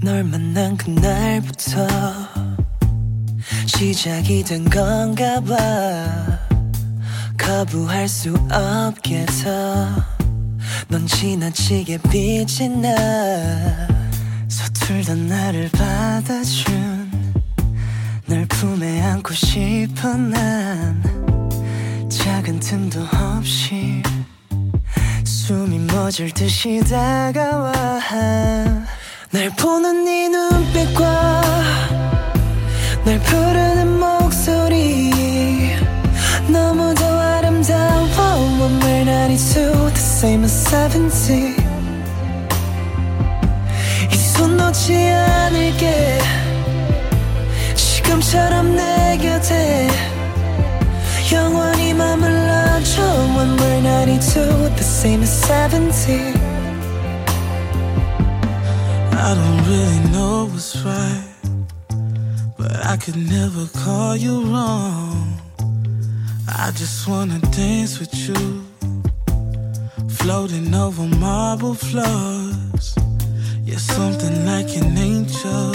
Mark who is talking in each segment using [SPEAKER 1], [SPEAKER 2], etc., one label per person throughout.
[SPEAKER 1] 널 만난 그날부터 시작이 된 건가 봐. 거부할 수 없겠어. 넌 지나치게 빛이 나. 서툴던 나를 받아준 널 품에 안고 싶어. 난 작은 틈도 없이 숨이 멎을 듯이 다가와. 날 보는 네 눈빛과 날 부르는 목소리 너무도 아름다워. When we're 92, the same as 70. 이 손 놓지 않을게. 지금처럼 내 곁에 영원히 머물러줘. When we're 92, the same as 70.
[SPEAKER 2] I don't really know what's right, but I could never call you wrong. I just wanna dance with you, floating over marble floors. You're something like an angel.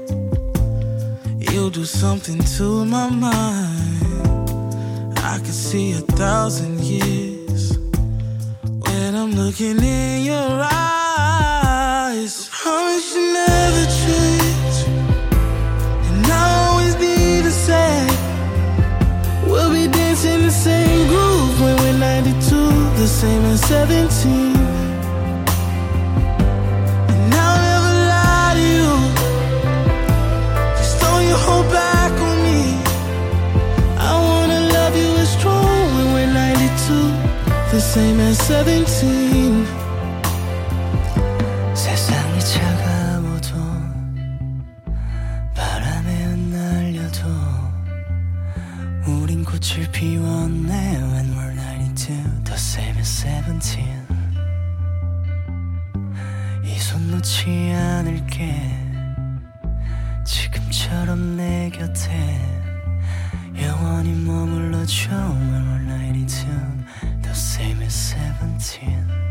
[SPEAKER 2] You do something to my mind. I could see 1,000 years when I'm looking in your eyes. Promise you never change, and I'll always be the same. We'll be dancing the same groove when we're 92, the same as 17. And I'll never lie to you, just don't you hold back on me. I wanna love you as strong when we're 92, the same as 17.
[SPEAKER 1] 세상이 차가워도 바람에 흩날려도 우린 꽃을 피웠네. When we're 92, the same as 17. 이 손 놓지 않을게. 지금처럼 내 곁에 영원히 머물러줘. When we're 92, the same as 17.